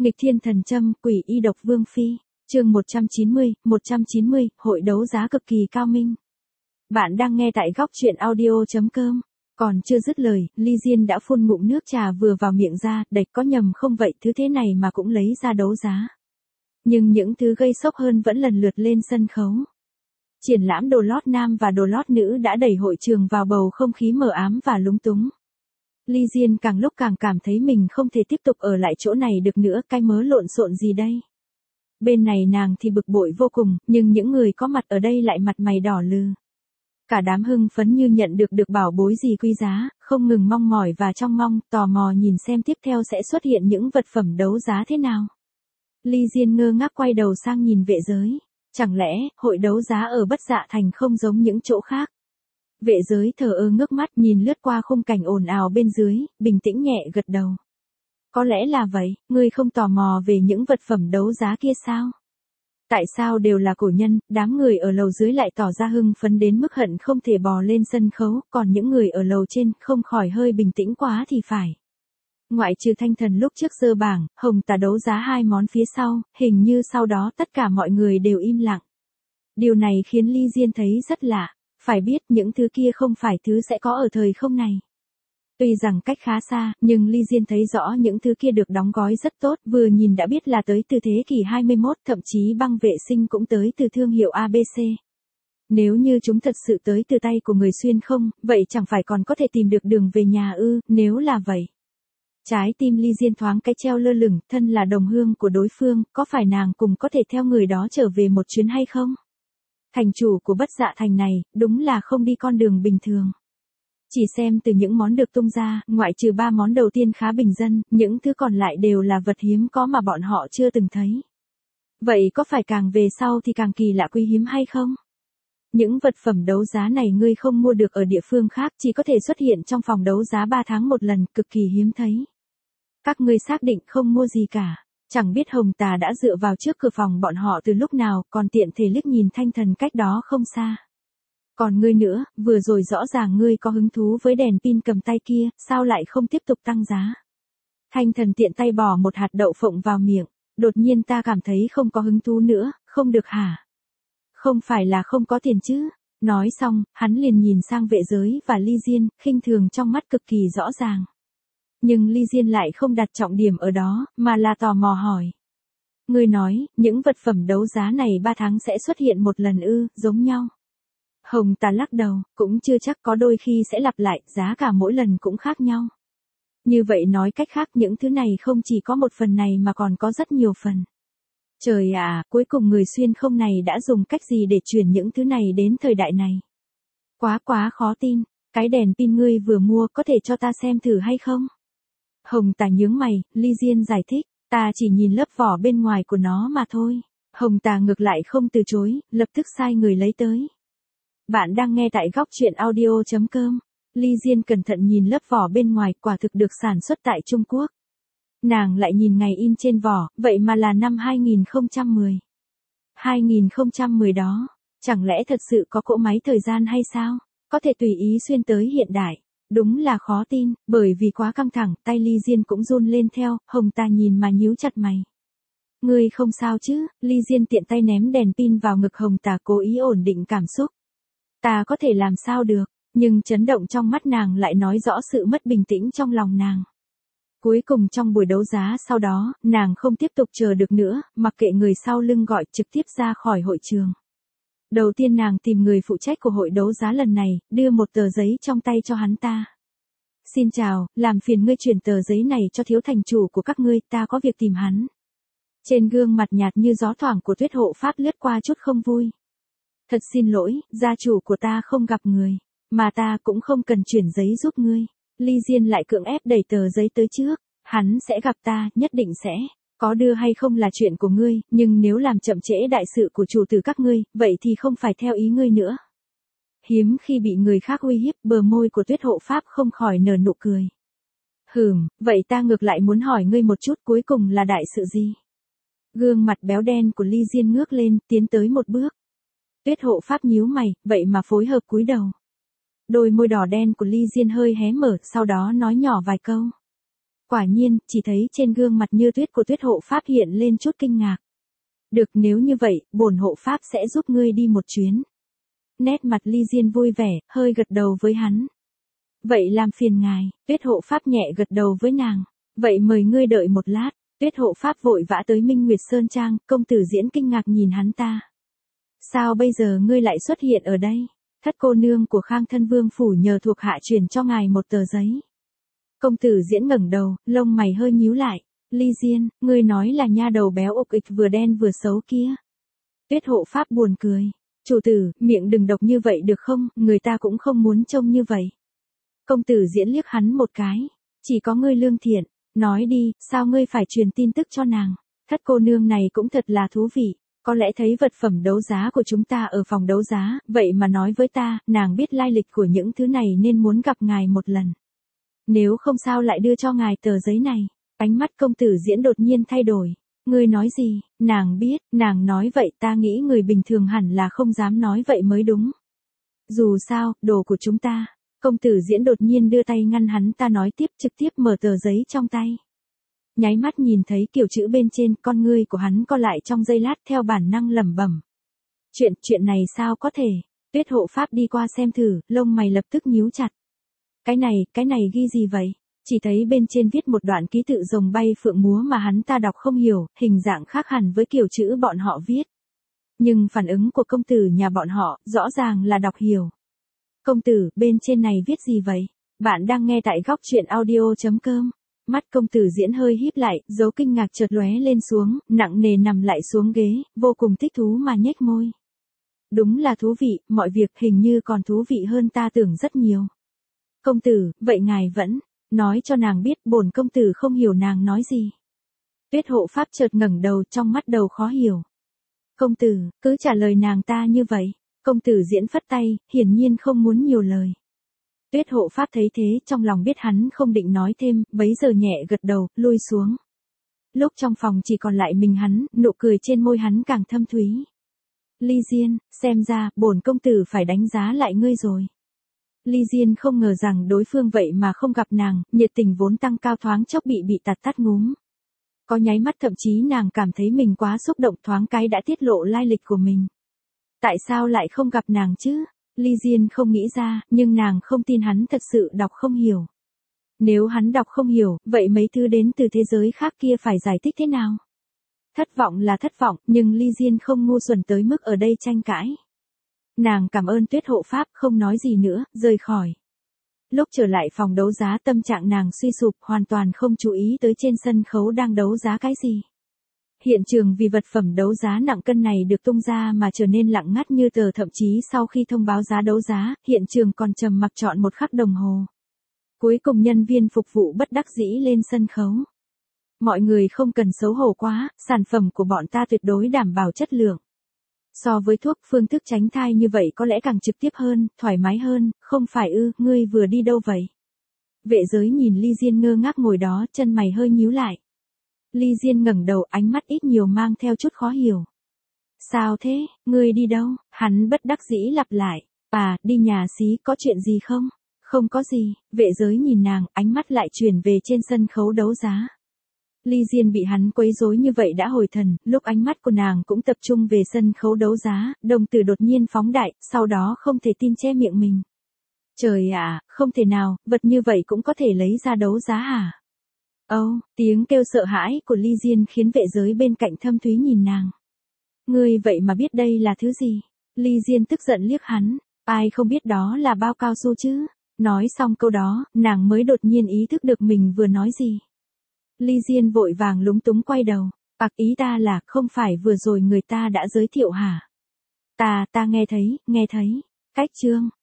Nghịch thiên thần châm, quỷ y độc vương phi, chương 190, hội đấu giá cực kỳ cao minh. Bạn đang nghe tại góc truyện audio.com. Còn chưa dứt lời, Ly Diên đã phun ngụm nước trà vừa vào miệng ra, đạch có nhầm không vậy thứ thế này mà cũng lấy ra đấu giá. Nhưng những thứ gây sốc hơn vẫn lần lượt lên sân khấu. Triển lãm đồ lót nam và đồ lót nữ đã đẩy hội trường vào bầu không khí mờ ám và lúng túng. Ly Diên càng lúc càng cảm thấy mình không thể tiếp tục ở lại chỗ này được nữa, cái mớ lộn xộn gì đây. Bên này nàng thì bực bội vô cùng, nhưng những người có mặt ở đây lại mặt mày đỏ lừ. Cả đám hưng phấn như nhận được bảo bối gì quý giá, không ngừng mong mỏi và trông mong, tò mò nhìn xem tiếp theo sẽ xuất hiện những vật phẩm đấu giá thế nào. Ly Diên ngơ ngác quay đầu sang nhìn Vệ Giới. Chẳng lẽ, hội đấu giá ở Bất Dạ Thành không giống những chỗ khác? Vệ Giới thờ ơ ngước mắt nhìn lướt qua khung cảnh ồn ào bên dưới, bình tĩnh nhẹ gật đầu. Có lẽ là vậy, ngươi không tò mò về những vật phẩm đấu giá kia sao? Tại sao đều là cổ nhân, đám người ở lầu dưới lại tỏ ra hưng phấn đến mức hận không thể bò lên sân khấu, còn những người ở lầu trên không khỏi hơi bình tĩnh quá thì phải. Ngoại trừ Thanh Thần lúc trước giơ bảng, Hồng Tà đấu giá hai món phía sau, hình như sau đó tất cả mọi người đều im lặng. Điều này khiến Ly Diên thấy rất lạ, phải biết những thứ kia không phải thứ sẽ có ở thời không này. Tuy rằng cách khá xa, nhưng Ly Diên thấy rõ những thứ kia được đóng gói rất tốt, vừa nhìn đã biết là tới từ thế kỷ 21, thậm chí băng vệ sinh cũng tới từ thương hiệu ABC. Nếu như chúng thật sự tới từ tay của người xuyên không, vậy chẳng phải còn có thể tìm được đường về nhà ư, nếu là vậy. Trái tim Ly Diên thoáng cái treo lơ lửng, thân là đồng hương của đối phương, có phải nàng cùng có thể theo người đó trở về một chuyến hay không? Thành chủ của Bất Dạ Thành này, đúng là không đi con đường bình thường. Chỉ xem từ những món được tung ra, ngoại trừ 3 món đầu tiên khá bình dân, những thứ còn lại đều là vật hiếm có mà bọn họ chưa từng thấy. Vậy có phải càng về sau thì càng kỳ lạ quý hiếm hay không? Những vật phẩm đấu giá này ngươi không mua được ở địa phương khác, chỉ có thể xuất hiện trong phòng đấu giá 3 tháng một lần, cực kỳ hiếm thấy. Các ngươi xác định không mua gì cả. Chẳng biết Hồng Tà đã dựa vào trước cửa phòng bọn họ từ lúc nào, còn tiện thể liếc nhìn Thanh Thần cách đó không xa. Còn ngươi nữa, vừa rồi rõ ràng ngươi có hứng thú với đèn pin cầm tay kia, sao lại không tiếp tục tăng giá? Thanh Thần tiện tay bỏ một hạt đậu phộng vào miệng, đột nhiên ta cảm thấy không có hứng thú nữa, không được hả? Không phải là không có tiền chứ? Nói xong, hắn liền nhìn sang Vệ Giới và Ly Diên, khinh thường trong mắt cực kỳ rõ ràng. Nhưng Ly Diên lại không đặt trọng điểm ở đó, mà là tò mò hỏi. Ngươi nói, những vật phẩm đấu giá này 3 tháng sẽ xuất hiện một lần ư, giống nhau. Hồng Tà lắc đầu, cũng chưa chắc, có đôi khi sẽ lặp lại, giá cả mỗi lần cũng khác nhau. Như vậy nói cách khác những thứ này không chỉ có một phần này mà còn có rất nhiều phần. Trời ạ, cuối cùng người xuyên không này đã dùng cách gì để chuyển những thứ này đến thời đại này? Quá khó tin, cái đèn pin ngươi vừa mua có thể cho ta xem thử hay không? Hồng Tà nhướng mày, Ly Diên giải thích, ta chỉ nhìn lớp vỏ bên ngoài của nó mà thôi. Hồng Tà ngược lại không từ chối, lập tức sai người lấy tới. Bạn đang nghe tại góc truyện audio.com. Ly Diên cẩn thận nhìn lớp vỏ bên ngoài, quả thực được sản xuất tại Trung Quốc. Nàng lại nhìn ngày in trên vỏ, vậy mà là năm 2010. 2010 đó, chẳng lẽ thật sự có cỗ máy thời gian hay sao? Có thể tùy ý xuyên tới hiện đại. Đúng là khó tin, bởi vì quá căng thẳng, tay Ly Diên cũng run lên theo, Hồng Tà nhìn mà nhíu chặt mày. Ngươi không sao chứ? Ly Diên tiện tay ném đèn pin vào ngực Hồng Tà, cố ý ổn định cảm xúc. Ta có thể làm sao được, nhưng chấn động trong mắt nàng lại nói rõ sự mất bình tĩnh trong lòng nàng. Cuối cùng trong buổi đấu giá sau đó, nàng không tiếp tục chờ được nữa, mặc kệ người sau lưng gọi, trực tiếp ra khỏi hội trường. Đầu tiên nàng tìm người phụ trách của hội đấu giá lần này, đưa một tờ giấy trong tay cho hắn ta. Xin chào, làm phiền ngươi chuyển tờ giấy này cho thiếu thành chủ của các ngươi, ta có việc tìm hắn. Trên gương mặt nhạt như gió thoảng của Tuyết Hộ Pháp lướt qua chút không vui. Thật xin lỗi, gia chủ của ta không gặp người, mà ta cũng không cần chuyển giấy giúp ngươi. Ly Diên lại cưỡng ép đẩy tờ giấy tới trước, hắn sẽ gặp ta, nhất định sẽ. Có đưa hay không là chuyện của ngươi, nhưng nếu làm chậm trễ đại sự của chủ tử các ngươi, vậy thì không phải theo ý ngươi nữa. Hiếm khi bị người khác uy hiếp, bờ môi của Tuyết Hộ Pháp không khỏi nở nụ cười. Vậy ta ngược lại muốn hỏi ngươi một chút, cuối cùng là đại sự gì? Gương mặt béo đen của Ly Diên ngước lên, tiến tới một bước. Tuyết Hộ Pháp nhíu mày, vậy mà phối hợp cúi đầu. Đôi môi đỏ đen của Ly Diên hơi hé mở, sau đó nói nhỏ vài câu. Quả nhiên, chỉ thấy trên gương mặt như tuyết của Tuyết hộ pháp hiện lên chút kinh ngạc. Được, nếu như vậy, bổn hộ pháp sẽ giúp ngươi đi một chuyến. Nét mặt Ly Diên vui vẻ, hơi gật đầu với hắn. Vậy làm phiền ngài, Tuyết hộ pháp nhẹ gật đầu với nàng. Vậy mời ngươi đợi một lát. Tuyết hộ pháp vội vã tới Minh Nguyệt Sơn Trang, công tử Diễn kinh ngạc nhìn hắn ta. Sao bây giờ ngươi lại xuất hiện ở đây? Thất cô nương của Khang Thân Vương phủ nhờ thuộc hạ truyền cho ngài một tờ giấy. Công tử Diễn ngẩng đầu, lông mày hơi nhíu lại. Ly Diên, ngươi nói là nha đầu béo ục ịch vừa đen vừa xấu kia. Tuyết hộ pháp buồn cười. Chủ tử, miệng đừng độc như vậy được không, người ta cũng không muốn trông như vậy. Công tử Diễn liếc hắn một cái. Chỉ có ngươi lương thiện. Nói đi, sao ngươi phải truyền tin tức cho nàng? Thất cô nương này cũng thật là thú vị. Có lẽ thấy vật phẩm đấu giá của chúng ta ở phòng đấu giá, vậy mà nói với ta, nàng biết lai lịch của những thứ này nên muốn gặp ngài một lần. Nếu không sao lại đưa cho ngài tờ giấy này. Ánh mắt công tử Diễn đột nhiên thay đổi. Ngươi nói gì? Nàng biết, nàng nói vậy ta nghĩ người bình thường hẳn là không dám nói vậy mới đúng. Dù sao, đồ của chúng ta. Công tử Diễn đột nhiên đưa tay ngăn hắn ta nói tiếp, trực tiếp mở tờ giấy trong tay. Nháy mắt nhìn thấy kiểu chữ bên trên, con ngươi của hắn co lại trong giây lát theo bản năng lẩm bẩm. Chuyện này sao có thể? Tuyết hộ pháp đi qua xem thử, lông mày lập tức nhíu chặt. Cái này ghi gì vậy? Chỉ thấy bên trên viết một đoạn ký tự rồng bay phượng múa mà hắn ta đọc không hiểu, hình dạng khác hẳn với kiểu chữ bọn họ viết. Nhưng phản ứng của công tử nhà bọn họ, rõ ràng là đọc hiểu. Công tử, bên trên này viết gì vậy? Bạn đang nghe tại góc truyện audio.com. Mắt công tử Diễn hơi híp lại, dấu kinh ngạc chợt lóe lên xuống, nặng nề nằm lại xuống ghế, vô cùng thích thú mà nhếch môi. Đúng là thú vị, mọi việc hình như còn thú vị hơn ta tưởng rất nhiều. Công tử, vậy ngài vẫn nói cho nàng biết bổn công tử không hiểu nàng nói gì. Tuyết hộ pháp chợt ngẩng đầu, trong mắt đầu khó hiểu. Công tử, cứ trả lời nàng ta như vậy. Công tử Diễn phất tay, hiển nhiên không muốn nhiều lời. Tuyết hộ pháp thấy thế, trong lòng biết hắn không định nói thêm, bấy giờ nhẹ gật đầu, lui xuống. Lúc trong phòng chỉ còn lại mình hắn, nụ cười trên môi hắn càng thâm thúy. Ly Diên, xem ra, bổn công tử phải đánh giá lại ngươi rồi. Ly Diên không ngờ rằng đối phương vậy mà không gặp nàng, nhiệt tình vốn tăng cao thoáng chốc bị tắt ngúm. Có nháy mắt thậm chí nàng cảm thấy mình quá xúc động, thoáng cái đã tiết lộ lai lịch của mình. Tại sao lại không gặp nàng chứ? Ly Diên không nghĩ ra, nhưng nàng không tin hắn thật sự đọc không hiểu. Nếu hắn đọc không hiểu, vậy mấy thứ đến từ thế giới khác kia phải giải thích thế nào? Thất vọng là thất vọng, nhưng Ly Diên không ngu xuẩn tới mức ở đây tranh cãi. Nàng cảm ơn Tuyết hộ pháp, không nói gì nữa, rời khỏi. Lúc trở lại phòng đấu giá, tâm trạng nàng suy sụp, hoàn toàn không chú ý tới trên sân khấu đang đấu giá cái gì. Hiện trường vì vật phẩm đấu giá nặng cân này được tung ra mà trở nên lặng ngắt như tờ, thậm chí sau khi thông báo giá đấu giá, hiện trường còn trầm mặc trọn một khắc đồng hồ. Cuối cùng nhân viên phục vụ bất đắc dĩ lên sân khấu. Mọi người không cần xấu hổ quá, sản phẩm của bọn ta tuyệt đối đảm bảo chất lượng. So với thuốc, phương thức tránh thai như vậy có lẽ càng trực tiếp hơn, thoải mái hơn, không phải ư? Ngươi vừa đi đâu vậy? Vệ giới nhìn Ly Diên ngơ ngác ngồi đó, chân mày hơi nhíu lại. Ly Diên ngẩng đầu, ánh mắt ít nhiều mang theo chút khó hiểu. Sao thế, ngươi đi đâu? Hắn bất đắc dĩ lặp lại. Đi nhà xí, có chuyện gì không? Không có gì. Vệ giới nhìn nàng, ánh mắt lại chuyển về trên sân khấu đấu giá. Ly Diên bị hắn quấy rối như vậy đã hồi thần, lúc ánh mắt của nàng cũng tập trung về sân khấu đấu giá, đồng tử đột nhiên phóng đại, sau đó không thể tin che miệng mình. Trời ạ, không thể nào, vật như vậy cũng có thể lấy ra đấu giá hả? Tiếng kêu sợ hãi của Ly Diên khiến vệ giới bên cạnh thâm thúy nhìn nàng. Ngươi vậy mà biết đây là thứ gì? Ly Diên tức giận liếc hắn, ai không biết đó là bao cao su chứ? Nói xong câu đó, nàng mới đột nhiên ý thức được mình vừa nói gì. Ly Diên vội vàng lúng túng quay đầu. Ý ta là, không phải vừa rồi người ta đã giới thiệu hả? Ta nghe thấy. Cách chương.